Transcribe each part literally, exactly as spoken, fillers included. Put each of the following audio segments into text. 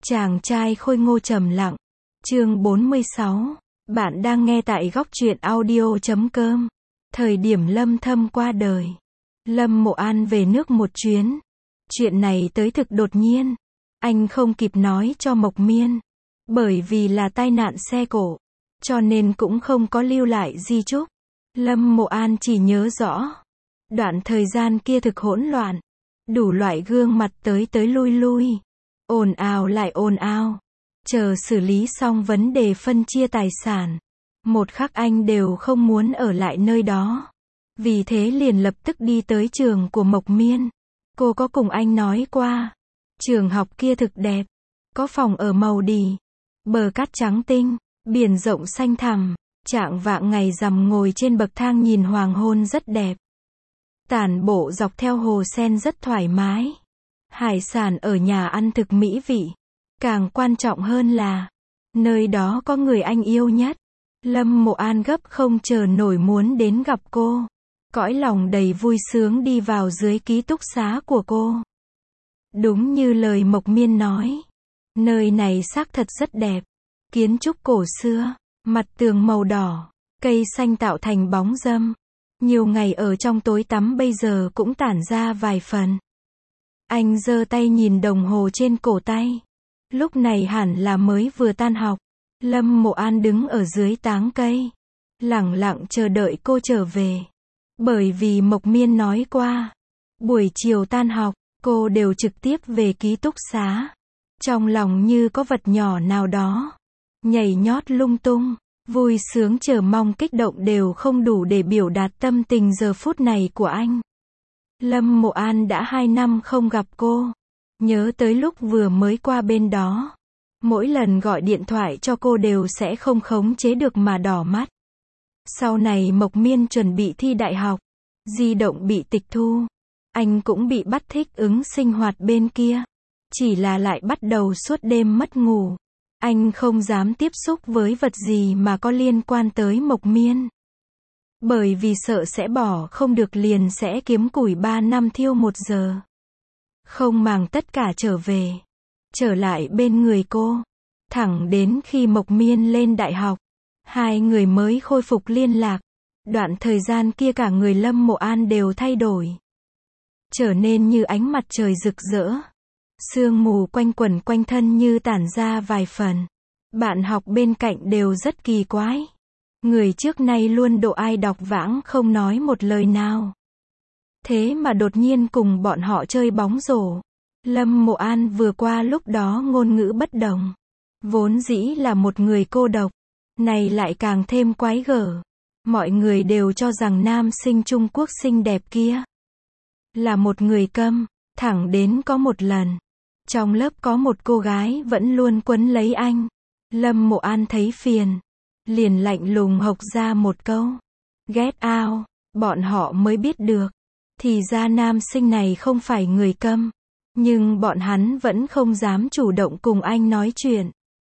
Chàng trai khôi ngô trầm lặng. Chương bốn mươi sáu. Bạn đang nghe tại góc truyện audio chấm com. Thời điểm Lâm Thâm qua đời, Lâm Mộ An về nước một chuyến. Chuyện này tới thực đột nhiên. Anh không kịp nói cho Mộc Miên. Bởi vì là tai nạn xe cộ, cho nên cũng không có lưu lại di chúc. Lâm Mộ An chỉ nhớ rõ, đoạn thời gian kia thực hỗn loạn. Đủ loại gương mặt tới tới lui lui. Ồn ào lại ồn ào. Chờ xử lý xong vấn đề phân chia tài sản, một khắc anh đều không muốn ở lại nơi đó. Vì thế liền lập tức đi tới trường của Mộc Miên. Cô có cùng anh nói qua, trường học kia thực đẹp. Có phòng ở màu đì, bờ cát trắng tinh, biển rộng xanh thẳm. Trạng vạng ngày rằm ngồi trên bậc thang nhìn hoàng hôn rất đẹp. Tản bộ dọc theo hồ sen rất thoải mái. Hải sản ở nhà ăn thực mỹ vị. Càng quan trọng hơn là, nơi đó có người anh yêu nhất. Lâm Mộ An gấp không chờ nổi muốn đến gặp cô. Cõi lòng đầy vui sướng đi vào dưới ký túc xá của cô. Đúng như lời Mộc Miên nói, nơi này xác thật rất đẹp. Kiến trúc cổ xưa, mặt tường màu đỏ, cây xanh tạo thành bóng râm. Nhiều ngày ở trong tối tắm bây giờ cũng tản ra vài phần. Anh giơ tay nhìn đồng hồ trên cổ tay. Lúc này hẳn là mới vừa tan học. Lâm Mộ An đứng ở dưới táng cây, lẳng lặng chờ đợi cô trở về. Bởi vì Mộc Miên nói qua, buổi chiều tan học, cô đều trực tiếp về ký túc xá. Trong lòng như có vật nhỏ nào đó nhảy nhót lung tung, vui sướng chờ mong kích động đều không đủ để biểu đạt tâm tình giờ phút này của anh. Lâm Mộ An đã hai năm không gặp cô. Nhớ tới lúc vừa mới qua bên đó, mỗi lần gọi điện thoại cho cô đều sẽ không khống chế được mà đỏ mắt. Sau này Mộc Miên chuẩn bị thi đại học, di động bị tịch thu, anh cũng bị bắt thích ứng sinh hoạt bên kia. Chỉ là lại bắt đầu suốt đêm mất ngủ. Anh không dám tiếp xúc với vật gì mà có liên quan tới Mộc Miên. Bởi vì sợ sẽ bỏ không được liền sẽ kiếm củi ba năm thiêu một giờ. Không màng tất cả trở về, trở lại bên người cô. Thẳng đến khi Mộc Miên lên đại học, hai người mới khôi phục liên lạc. Đoạn thời gian kia cả người Lâm Mộ An đều thay đổi, trở nên như ánh mặt trời rực rỡ. Sương mù quanh quẩn quanh thân như tản ra vài phần. Bạn học bên cạnh đều rất kỳ quái. Người trước nay luôn độ ai đọc vãng không nói một lời nào. Thế mà đột nhiên cùng bọn họ chơi bóng rổ. Lâm Mộ An vừa qua lúc đó ngôn ngữ bất đồng. Vốn dĩ là một người cô độc, này lại càng thêm quái gở. Mọi người đều cho rằng nam sinh Trung Quốc xinh đẹp kia là một người câm. Thẳng đến có một lần, trong lớp có một cô gái vẫn luôn quấn lấy anh. Lâm Mộ An thấy phiền, liền lạnh lùng hộc ra một câu, get out. Bọn họ mới biết được, thì ra nam sinh này không phải người câm. Nhưng bọn hắn vẫn không dám chủ động cùng anh nói chuyện.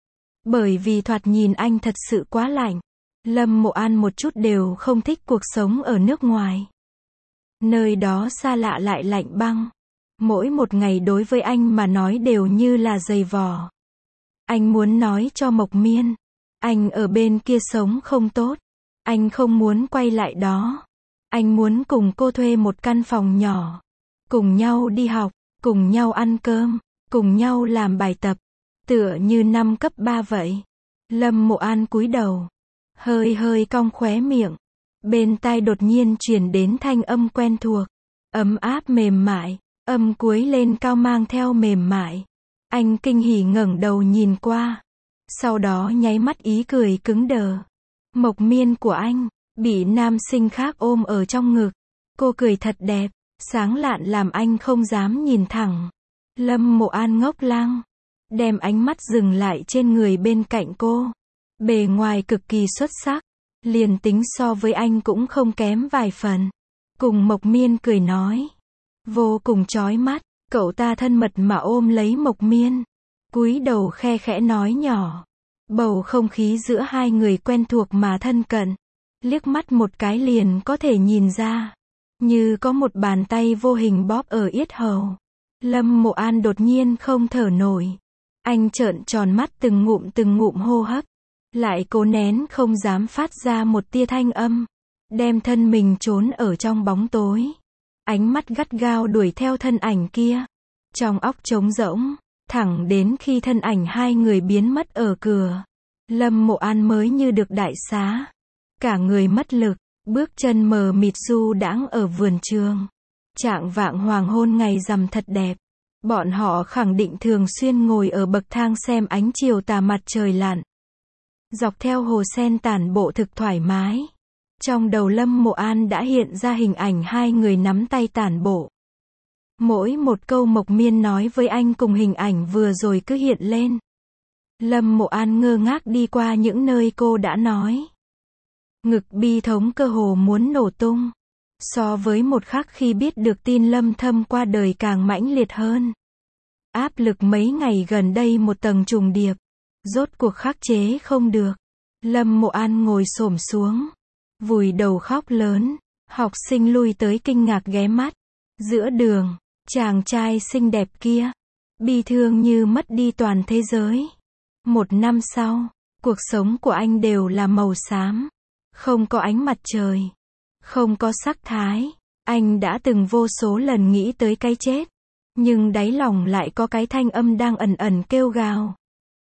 Bởi vì thoạt nhìn anh thật sự quá lạnh. Lâm Mộ An một chút đều không thích cuộc sống ở nước ngoài. Nơi đó xa lạ lại lạnh băng. Mỗi một ngày đối với anh mà nói đều như là giày vò. Anh muốn nói cho Mộc Miên, anh ở bên kia sống không tốt. Anh không muốn quay lại đó. Anh muốn cùng cô thuê một căn phòng nhỏ, cùng nhau đi học, cùng nhau ăn cơm, cùng nhau làm bài tập, tựa như năm cấp ba vậy. Lâm Mộ An cúi đầu, hơi hơi cong khóe miệng. Bên tai đột nhiên truyền đến thanh âm quen thuộc, ấm áp mềm mại, âm cuối lên cao mang theo mềm mại. Anh kinh hỉ ngẩng đầu nhìn qua, sau đó nháy mắt ý cười cứng đờ. Mộc Miên của anh bị nam sinh khác ôm ở trong ngực. Cô cười thật đẹp, sáng lạn làm anh không dám nhìn thẳng. Lâm Mộ An ngốc lăng, đem ánh mắt dừng lại trên người bên cạnh cô. Bề ngoài cực kỳ xuất sắc, liền tính so với anh cũng không kém vài phần. Cùng Mộc Miên cười nói, vô cùng chói mắt. Cậu ta thân mật mà ôm lấy Mộc Miên, cúi đầu khe khẽ nói nhỏ. Bầu không khí giữa hai người quen thuộc mà thân cận, liếc mắt một cái liền có thể nhìn ra, như có một bàn tay vô hình bóp ở yết hầu. Lâm Mộ An đột nhiên không thở nổi. Anh trợn tròn mắt từng ngụm từng ngụm hô hấp. Lại cố nén không dám phát ra một tia thanh âm. Đem thân mình trốn ở trong bóng tối. Ánh mắt gắt gao đuổi theo thân ảnh kia. Trong óc trống rỗng. Thẳng đến khi thân ảnh hai người biến mất ở cửa. Lâm Mộ An mới như được đại xá. Cả người mất lực. Bước chân mờ mịt du đãng ở vườn trường. Trạng vạng hoàng hôn ngày rằm thật đẹp. Bọn họ khẳng định thường xuyên ngồi ở bậc thang xem ánh chiều tà mặt trời lặn. Dọc theo hồ sen tản bộ thực thoải mái. Trong đầu Lâm Mộ An đã hiện ra hình ảnh hai người nắm tay tản bộ. Mỗi một câu Mộc Miên nói với anh cùng hình ảnh vừa rồi cứ hiện lên. Lâm Mộ An ngơ ngác đi qua những nơi cô đã nói. Ngực bi thống cơ hồ muốn nổ tung. So với một khắc khi biết được tin Lâm Thâm qua đời càng mãnh liệt hơn. Áp lực mấy ngày gần đây một tầng trùng điệp. Rốt cuộc khắc chế không được. Lâm Mộ An ngồi xổm xuống. Vùi đầu khóc lớn. Học sinh lui tới kinh ngạc ghé mắt. Giữa đường, chàng trai xinh đẹp kia. Bi thương như mất đi toàn thế giới. Một năm sau, cuộc sống của anh đều là màu xám. Không có ánh mặt trời. Không có sắc thái. Anh đã từng vô số lần nghĩ tới cái chết. Nhưng đáy lòng lại có cái thanh âm đang ẩn ẩn kêu gào.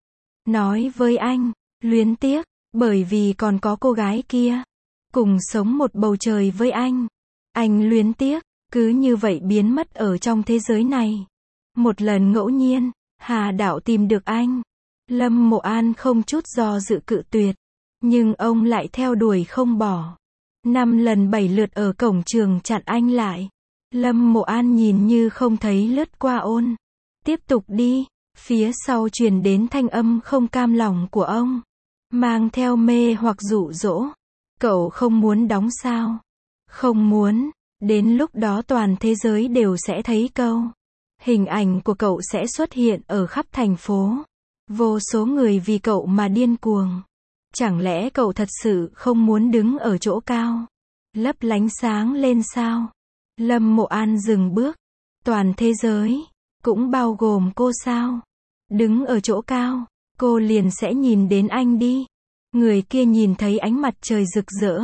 Nói với anh, luyến tiếc, bởi vì còn có cô gái kia. Cùng sống một bầu trời với anh. Anh luyến tiếc, cứ như vậy biến mất ở trong thế giới này. Một lần ngẫu nhiên, Hà Đạo tìm được anh. Lâm Mộ An không chút do dự cự tuyệt. Nhưng ông lại theo đuổi không bỏ. Năm lần bảy lượt ở cổng trường chặn anh lại. Lâm Mộ An nhìn như không thấy lướt qua ôn. Tiếp tục đi. Phía sau truyền đến thanh âm không cam lòng của ông. Mang theo mê hoặc dụ dỗ. Cậu không muốn đóng sao? Không muốn. Đến lúc đó toàn thế giới đều sẽ thấy câu. Hình ảnh của cậu sẽ xuất hiện ở khắp thành phố. Vô số người vì cậu mà điên cuồng. Chẳng lẽ cậu thật sự không muốn đứng ở chỗ cao? Lấp lánh sáng lên sao? Lâm Mộ An dừng bước. Toàn thế giới, cũng bao gồm cô sao? Đứng ở chỗ cao, cô liền sẽ nhìn đến anh đi. Người kia nhìn thấy ánh mặt trời rực rỡ.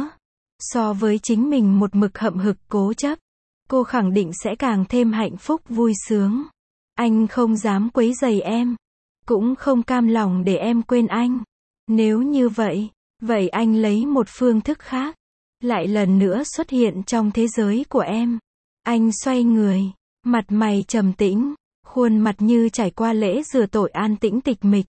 So với chính mình một mực hậm hực cố chấp. Cô khẳng định sẽ càng thêm hạnh phúc vui sướng. Anh không dám quấy rầy em. Cũng không cam lòng để em quên anh. Nếu như vậy, vậy anh lấy một phương thức khác. Lại lần nữa xuất hiện trong thế giới của em. Anh xoay người, mặt mày trầm tĩnh, khuôn mặt như trải qua lễ rửa tội an tĩnh tịch mịch.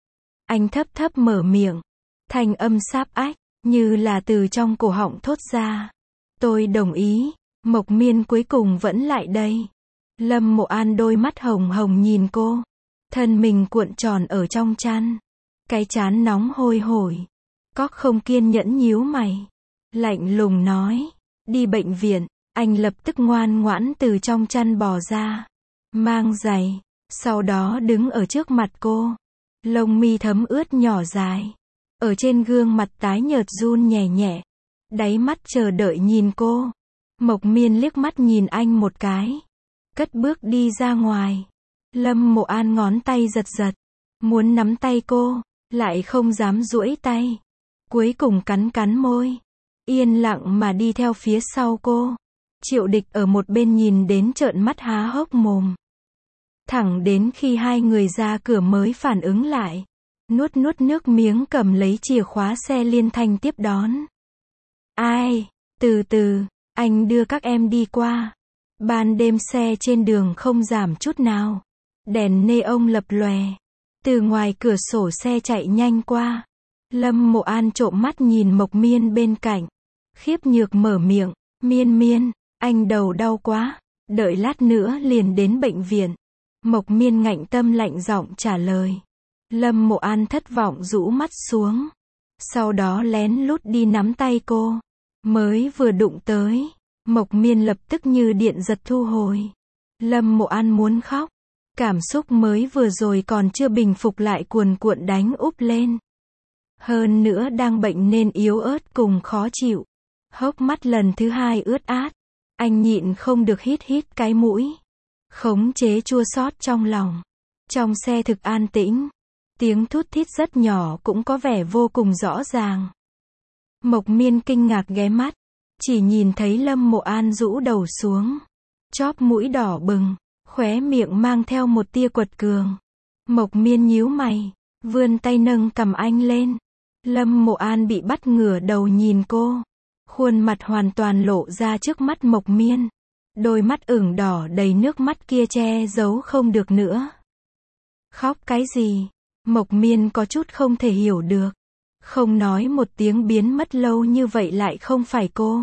Anh thấp thấp mở miệng, thanh âm sáp ách, như là từ trong cổ họng thốt ra. Tôi đồng ý, Mộc Miên cuối cùng vẫn lại đây. Lâm Mộ An đôi mắt hồng hồng nhìn cô. Thân mình cuộn tròn ở trong chăn. Cái trán nóng hôi hổi. Cóc không kiên nhẫn nhíu mày. Lạnh lùng nói. Đi bệnh viện. Anh lập tức ngoan ngoãn từ trong chăn bò ra. Mang giày. Sau đó đứng ở trước mặt cô. Lông mi thấm ướt nhỏ dài. Ở trên gương mặt tái nhợt run nhẹ nhẹ. Đáy mắt chờ đợi nhìn cô. Mộc Miên liếc mắt nhìn anh một cái. Cất bước đi ra ngoài. Lâm Mộ An ngón tay giật giật. Muốn nắm tay cô. Lại không dám duỗi tay. Cuối cùng cắn cắn môi. Yên lặng mà đi theo phía sau cô. Triệu Địch ở một bên nhìn đến trợn mắt há hốc mồm. Thẳng đến khi hai người ra cửa mới phản ứng lại. Nuốt nuốt nước miếng cầm lấy chìa khóa xe liên thanh tiếp đón. Ai? Từ từ, anh đưa các em đi qua. Ban đêm xe trên đường không giảm chút nào. Đèn neon lập lòe. Từ ngoài cửa sổ xe chạy nhanh qua. Lâm Mộ An trộm mắt nhìn Mộc Miên bên cạnh. Khiếp nhược mở miệng. Miên Miên, anh đầu đau quá. Đợi lát nữa liền đến bệnh viện. Mộc Miên ngạnh tâm lạnh giọng trả lời. Lâm Mộ An thất vọng rũ mắt xuống. Sau đó lén lút đi nắm tay cô. Mới vừa đụng tới. Mộc Miên lập tức như điện giật thu hồi. Lâm Mộ An muốn khóc. Cảm xúc mới vừa rồi còn chưa bình phục lại cuồn cuộn đánh úp lên. Hơn nữa đang bệnh nên yếu ớt cùng khó chịu. Hốc mắt lần thứ hai ướt át. Anh nhịn không được hít hít cái mũi. Khống chế chua xót trong lòng. Trong xe thực an tĩnh. Tiếng thút thít rất nhỏ cũng có vẻ vô cùng rõ ràng. Mộc Miên kinh ngạc ghé mắt. Chỉ nhìn thấy Lâm Mộ An rũ đầu xuống. Chóp mũi đỏ bừng. Khóe miệng mang theo một tia quật cường. Mộc Miên nhíu mày. Vươn tay nâng cằm anh lên. Lâm Mộ An bị bắt ngửa đầu nhìn cô. Khuôn mặt hoàn toàn lộ ra trước mắt Mộc Miên. Đôi mắt ửng đỏ đầy nước mắt kia che giấu không được nữa. Khóc cái gì? Mộc Miên có chút không thể hiểu được. Không nói một tiếng biến mất lâu như vậy lại không phải cô.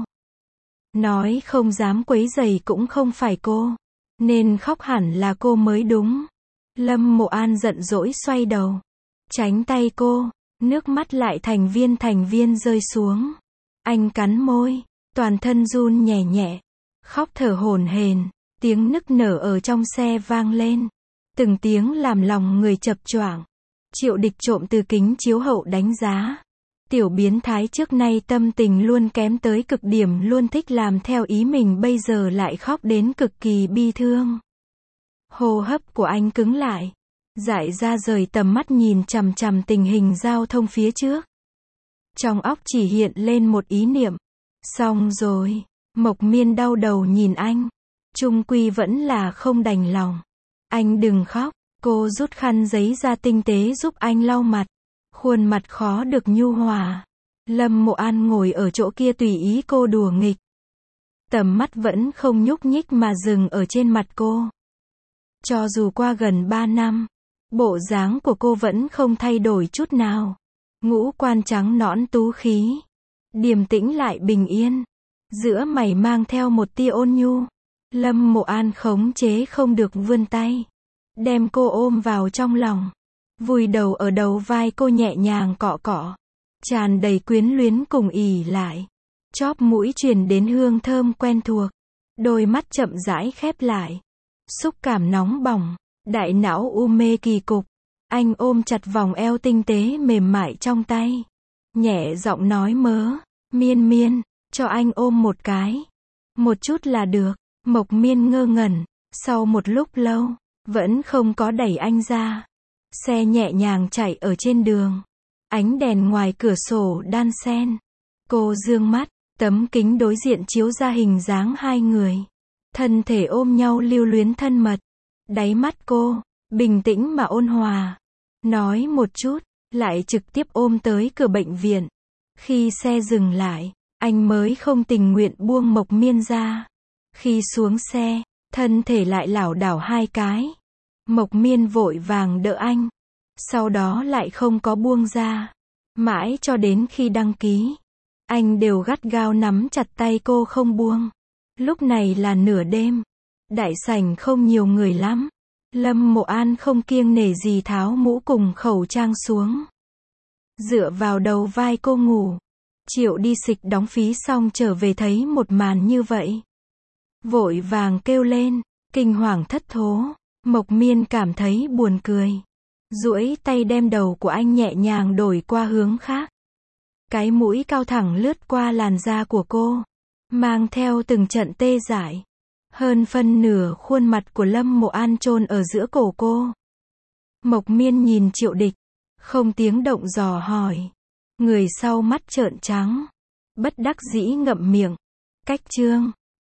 Nói không dám quấy rầy cũng không phải cô. Nên khóc hẳn là cô mới đúng. Lâm Mộ An giận dỗi xoay đầu. Tránh tay cô. Nước mắt lại thành viên thành viên rơi xuống. Anh cắn môi. Toàn thân run nhẹ nhẹ. Khóc thở hổn hển. Tiếng nức nở ở trong xe vang lên. Từng tiếng làm lòng người chập choạng. Triệu Địch trộm từ kính chiếu hậu đánh giá. Tiểu biến thái trước nay tâm tình luôn kém tới cực điểm, luôn thích làm theo ý mình, bây giờ lại khóc đến cực kỳ bi thương. Hô hấp của anh cứng lại. Dại ra rời tầm mắt nhìn chằm chằm tình hình giao thông phía trước. Trong óc chỉ hiện lên một ý niệm. Xong rồi. Mộc Miên đau đầu nhìn anh. Chung quy vẫn là không đành lòng. Anh đừng khóc. Cô rút khăn giấy ra tinh tế giúp anh lau mặt. Khuôn mặt khó được nhu hòa. Lâm Mộ An ngồi ở chỗ kia tùy ý cô đùa nghịch. Tầm mắt vẫn không nhúc nhích mà dừng ở trên mặt cô. Cho dù qua gần ba năm, bộ dáng của cô vẫn không thay đổi chút nào. Ngũ quan trắng nõn tú khí. Điềm tĩnh lại bình yên. Giữa mày mang theo một tia ôn nhu. Lâm Mộ An khống chế không được vươn tay. Đem cô ôm vào trong lòng. Vùi đầu ở đầu vai cô nhẹ nhàng cọ cọ. Tràn đầy quyến luyến cùng ỉ lại. Chóp mũi truyền đến hương thơm quen thuộc. Đôi mắt chậm rãi khép lại. Xúc cảm nóng bỏng. Đại não u mê kỳ cục. Anh ôm chặt vòng eo tinh tế mềm mại trong tay. Nhẹ giọng nói mớ. Miên Miên, cho anh ôm một cái. Một chút là được. Mộc Miên ngơ ngẩn. Sau một lúc lâu, vẫn không có đẩy anh ra. Xe nhẹ nhàng chạy ở trên đường. Ánh đèn ngoài cửa sổ đan xen. Cô dương mắt. Tấm kính đối diện chiếu ra hình dáng hai người. Thân thể ôm nhau lưu luyến thân mật. Đáy mắt cô, bình tĩnh mà ôn hòa. Nói một chút, lại trực tiếp ôm tới cửa bệnh viện. Khi xe dừng lại, anh mới không tình nguyện buông Mộc Miên ra. Khi xuống xe, thân thể lại lảo đảo hai cái. Mộc Miên vội vàng đỡ anh. Sau đó lại không có buông ra. Mãi cho đến khi đăng ký, anh đều gắt gao nắm chặt tay cô không buông. Lúc này là nửa đêm. Đại sảnh không nhiều người lắm. Lâm Mộ An không kiêng nể gì tháo mũ cùng khẩu trang xuống. Dựa vào đầu vai cô ngủ. Triệu đi xịch đóng phí xong trở về thấy một màn như vậy. Vội vàng kêu lên, kinh hoàng thất thố. Mộc Miên cảm thấy buồn cười. Duỗi tay đem đầu của anh nhẹ nhàng đổi qua hướng khác. Cái mũi cao thẳng lướt qua làn da của cô. Mang theo từng trận tê dại. Hơn phân nửa khuôn mặt của Lâm Mộ An chôn ở giữa cổ cô. Mộc Miên nhìn Triệu Địch. Không tiếng động dò hỏi. Người sau mắt trợn trắng. Bất đắc dĩ ngậm miệng. Cách chương.